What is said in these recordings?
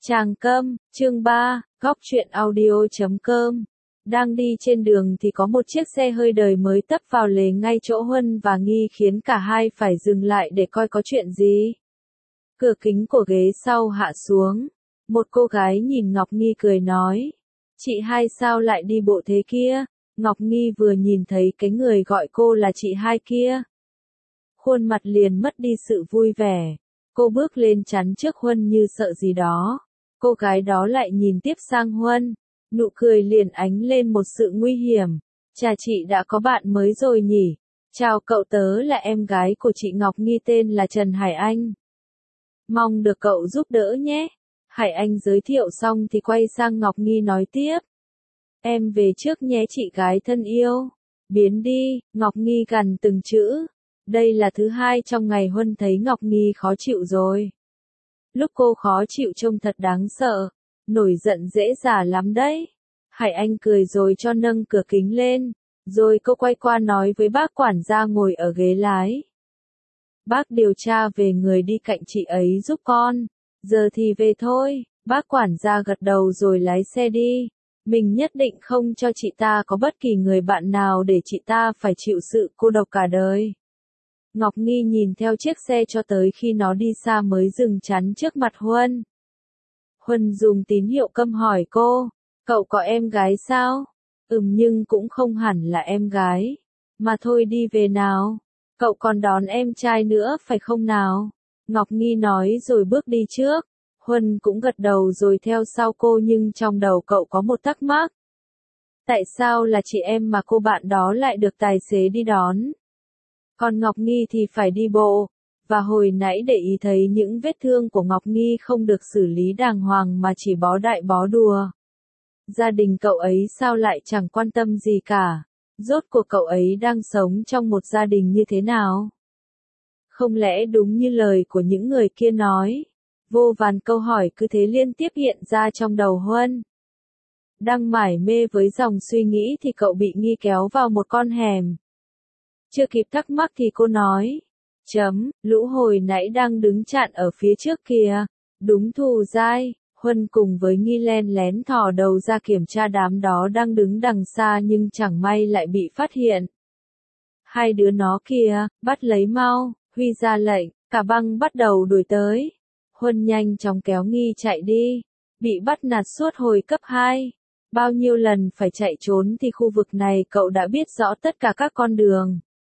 Tràng Cơm, chương 3, góc truyện audio.com. Đang đi trên đường thì có một chiếc xe hơi đời mới tấp vào lề ngay chỗ Huân và Nghi khiến cả hai phải dừng lại để coi có chuyện gì. Cửa kính của ghế sau hạ xuống. Một cô gái nhìn Ngọc Nghi cười nói. Chị hai sao lại đi bộ thế kia? Ngọc Nghi vừa nhìn thấy cái người gọi cô là chị hai kia. Khuôn mặt liền mất đi sự vui vẻ. Cô bước lên chắn trước Huân như sợ gì đó. Cô gái đó lại nhìn tiếp sang Huân. Nụ cười liền ánh lên một sự nguy hiểm. Chà, chị đã có bạn mới rồi nhỉ? Chào cậu, tớ là em gái của chị Ngọc Nghi, tên là Trần Hải Anh. Mong được cậu giúp đỡ nhé. Hải Anh giới thiệu xong thì quay sang Ngọc Nghi nói tiếp. Em về trước nhé chị gái thân yêu. Biến đi, Ngọc Nghi gằn từng chữ. Đây là thứ hai trong ngày Huân thấy Ngọc Nghi khó chịu rồi. Lúc cô khó chịu trông thật đáng sợ. Nổi giận dễ dả lắm đấy. Hải Anh cười rồi cho nâng cửa kính lên. Rồi cô quay qua nói với bác quản gia ngồi ở ghế lái. Bác điều tra về người đi cạnh chị ấy giúp con. Giờ thì về thôi. Bác quản gia gật đầu rồi lái xe đi. Mình nhất định không cho chị ta có bất kỳ người bạn nào để chị ta phải chịu sự cô độc cả đời. Ngọc Nghi nhìn theo chiếc xe cho tới khi nó đi xa mới dừng chắn trước mặt Huân. Huân dùng tín hiệu câm hỏi cô, cậu có em gái sao? Nhưng cũng không hẳn là em gái. Mà thôi đi về nào. Cậu còn đón em trai nữa phải không nào? Ngọc Nghi nói rồi bước đi trước. Huân cũng gật đầu rồi theo sau cô, nhưng trong đầu cậu có một thắc mắc. Tại sao là chị em mà cô bạn đó lại được tài xế đi đón? Còn Ngọc Nghi thì phải đi bộ. Và hồi nãy để ý thấy những vết thương của Ngọc Nghi không được xử lý đàng hoàng mà chỉ bó đại bó đùa. Gia đình cậu ấy sao lại chẳng quan tâm gì cả? Rốt cuộc cậu ấy đang sống trong một gia đình như thế nào? Không lẽ đúng như lời của những người kia nói? Vô vàn câu hỏi cứ thế liên tiếp hiện ra trong đầu Huân. Đang mải mê với dòng suy nghĩ thì cậu bị Nghi kéo vào một con hẻm. Chưa kịp thắc mắc thì cô nói. Lũ hồi nãy đang đứng chặn ở phía trước kìa. Đúng Thù Giai. Huân cùng với Nghi len lén thò đầu ra kiểm tra đám đó đang đứng đằng xa, nhưng chẳng may lại bị phát hiện. Hai đứa nó kìa, bắt lấy mau. Huy ra lệnh, cả băng bắt đầu đuổi tới. Huân nhanh chóng kéo Nghi chạy đi. Bị bắt nạt suốt hồi cấp 2. Bao nhiêu lần phải chạy trốn thì khu vực này cậu đã biết rõ tất cả các con đường.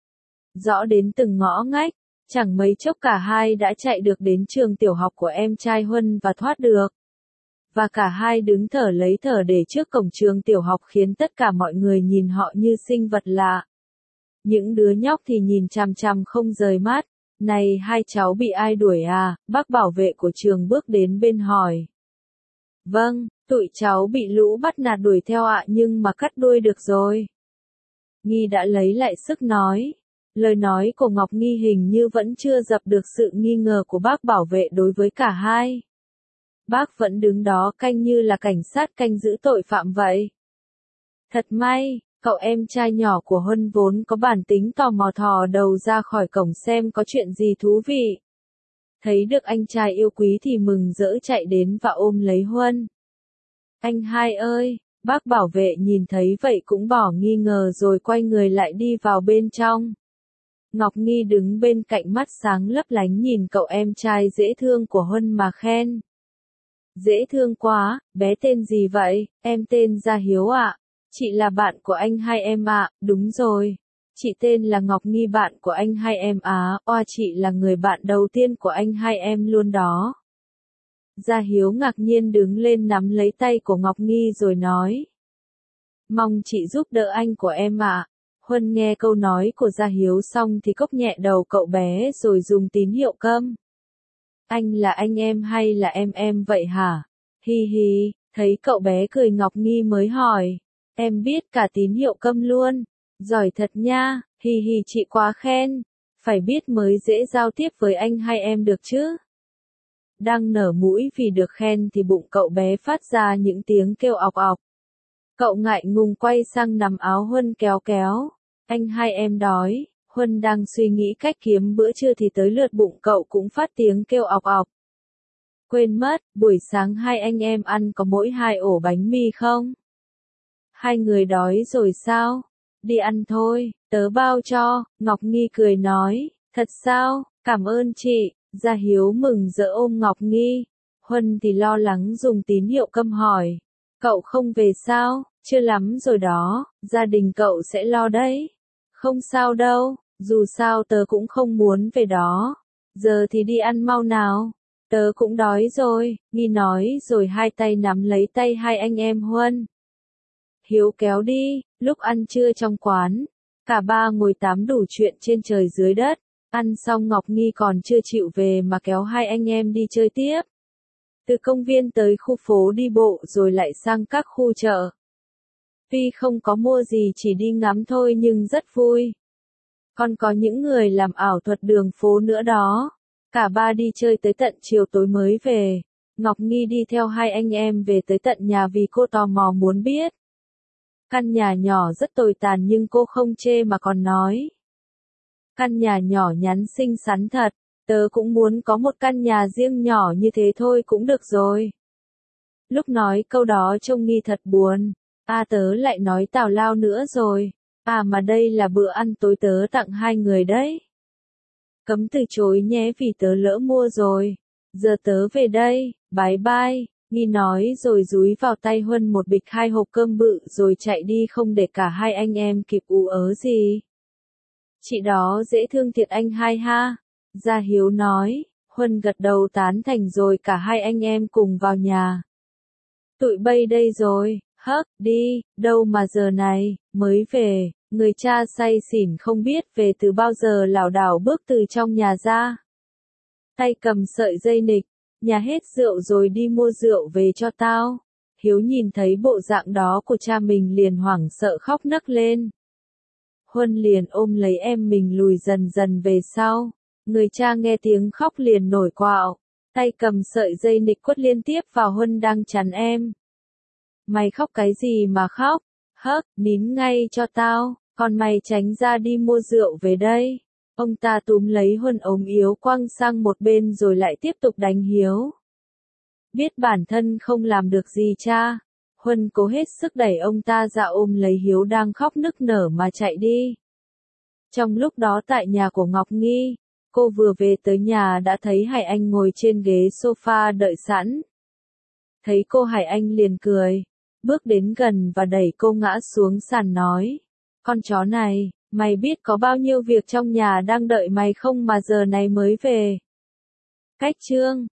Rõ đến từng ngõ ngách. Chẳng mấy chốc cả hai đã chạy được đến trường tiểu học của em trai Huân và thoát được. Và cả hai đứng thở lấy thở để trước cổng trường tiểu học khiến tất cả mọi người nhìn họ như sinh vật lạ. Những đứa nhóc thì nhìn chằm chằm không rời mắt. Này, hai cháu bị ai đuổi à? Bác bảo vệ của trường bước đến bên hỏi. Vâng, tụi cháu bị lũ bắt nạt đuổi theo ạ, nhưng mà cắt đuôi được rồi. Nghi đã lấy lại sức nói. Lời nói của Ngọc Nghi hình như vẫn chưa dập được sự nghi ngờ của bác bảo vệ đối với cả hai. Bác vẫn đứng đó canh như là cảnh sát canh giữ tội phạm vậy. Thật may, cậu em trai nhỏ của Huân vốn có bản tính tò mò thò đầu ra khỏi cổng xem có chuyện gì thú vị. Thấy được anh trai yêu quý thì mừng rỡ chạy đến và ôm lấy Huân. Anh hai ơi, bác bảo vệ nhìn thấy vậy cũng bỏ nghi ngờ rồi quay người lại đi vào bên trong. Ngọc Nghi đứng bên cạnh mắt sáng lấp lánh nhìn cậu em trai dễ thương của Huân mà khen. Dễ thương quá, bé tên gì vậy? Em tên Gia Hiếu ạ. Chị là bạn của anh hai em ạ. Đúng rồi. Chị tên là Ngọc Nghi, bạn của anh hai em á. Oa, chị là người bạn đầu tiên của anh hai em luôn đó. Gia Hiếu ngạc nhiên đứng lên nắm lấy tay của Ngọc Nghi rồi nói. Mong chị giúp đỡ anh của em ạ. Huân nghe câu nói của Gia Hiếu xong thì cốc nhẹ đầu cậu bé rồi dùng tín hiệu câm. Anh là anh em hay là em vậy hả? Hi hi, thấy cậu bé cười Ngọc Nghi mới hỏi. Em biết cả tín hiệu câm luôn. Giỏi thật nha, hi hi, chị quá khen. Phải biết mới dễ giao tiếp với anh hai em được chứ. Đang nở mũi vì được khen thì bụng cậu bé phát ra những tiếng kêu ọc ọc. Cậu ngại ngùng quay sang nắm áo Huân kéo kéo. Anh hai em đói. Huân đang suy nghĩ cách kiếm bữa trưa thì tới lượt bụng cậu cũng phát tiếng kêu ọc ọc. quên mất, buổi sáng hai anh em ăn có mỗi 2 ổ bánh mì không? Hai người đói rồi sao? Đi ăn thôi, tớ bao cho, Ngọc Nghi cười nói, thật sao, cảm ơn chị, Gia Hiếu mừng rỡ ôm Ngọc Nghi. Huân thì lo lắng dùng tín hiệu câm hỏi, cậu không về sao, chưa lắm rồi đó, gia đình cậu sẽ lo đấy. Không sao đâu, dù sao tớ cũng không muốn về đó. Giờ thì đi ăn mau nào, tớ cũng đói rồi, Nghi nói rồi hai tay nắm lấy tay hai anh em Huân. Hiếu kéo đi, lúc ăn trưa trong quán, cả ba ngồi tám đủ chuyện trên trời dưới đất, ăn xong Ngọc Nghi còn chưa chịu về mà kéo hai anh em đi chơi tiếp. Từ công viên tới khu phố đi bộ rồi lại sang các khu chợ. Tuy không có mua gì chỉ đi ngắm thôi nhưng rất vui. Còn có những người làm ảo thuật đường phố nữa đó. Cả ba đi chơi tới tận chiều tối mới về. Ngọc Nghi đi theo hai anh em về tới tận nhà vì cô tò mò muốn biết. Căn nhà nhỏ rất tồi tàn nhưng cô không chê mà còn nói. Căn nhà nhỏ nhắn xinh xắn thật, tớ cũng muốn có một căn nhà riêng nhỏ như thế thôi cũng được rồi. Lúc nói câu đó trông Nghi thật buồn. Tớ lại nói tào lao nữa rồi. Mà đây là bữa ăn tối tớ tặng hai người đấy. Cấm từ chối nhé vì tớ lỡ mua rồi. Giờ tớ về đây, bye bye. Nghi nói rồi dúi vào tay Huân một bịch 2 hộp cơm bự rồi chạy đi không để cả hai anh em kịp ú ớ gì. Chị đó dễ thương thiệt anh hai ha. Gia Hiếu nói, Huân gật đầu tán thành rồi cả hai anh em cùng vào nhà. Tụi bay đây rồi, đi, đâu mà giờ này, mới về, người cha say xỉn không biết về từ bao giờ lảo đảo bước từ trong nhà ra. Tay cầm sợi dây nịch, nhà hết rượu rồi đi mua rượu về cho tao. Hiếu nhìn thấy bộ dạng đó của cha mình liền hoảng sợ khóc nấc lên. Huân liền ôm lấy em mình lùi dần dần về sau. Người cha nghe tiếng khóc liền nổi quạo, tay cầm sợi dây nịch quất liên tiếp vào Huân đang chắn em. Mày khóc cái gì mà khóc? Nín ngay cho tao, còn mày tránh ra đi mua rượu về đây. Ông ta túm lấy Huân ống yếu quăng sang một bên rồi lại tiếp tục đánh Hiếu. Biết bản thân không làm được gì cha, Huân cố hết sức đẩy ông ta ra ôm lấy Hiếu đang khóc nức nở mà chạy đi. Trong lúc đó tại nhà của Ngọc Nghi, cô vừa về tới nhà đã thấy Hải Anh ngồi trên ghế sofa đợi sẵn. Thấy cô Hải Anh liền cười, bước đến gần và đẩy cô ngã xuống sàn nói, con chó này, mày biết có bao nhiêu việc trong nhà đang đợi mày không mà giờ này mới về. Cách chương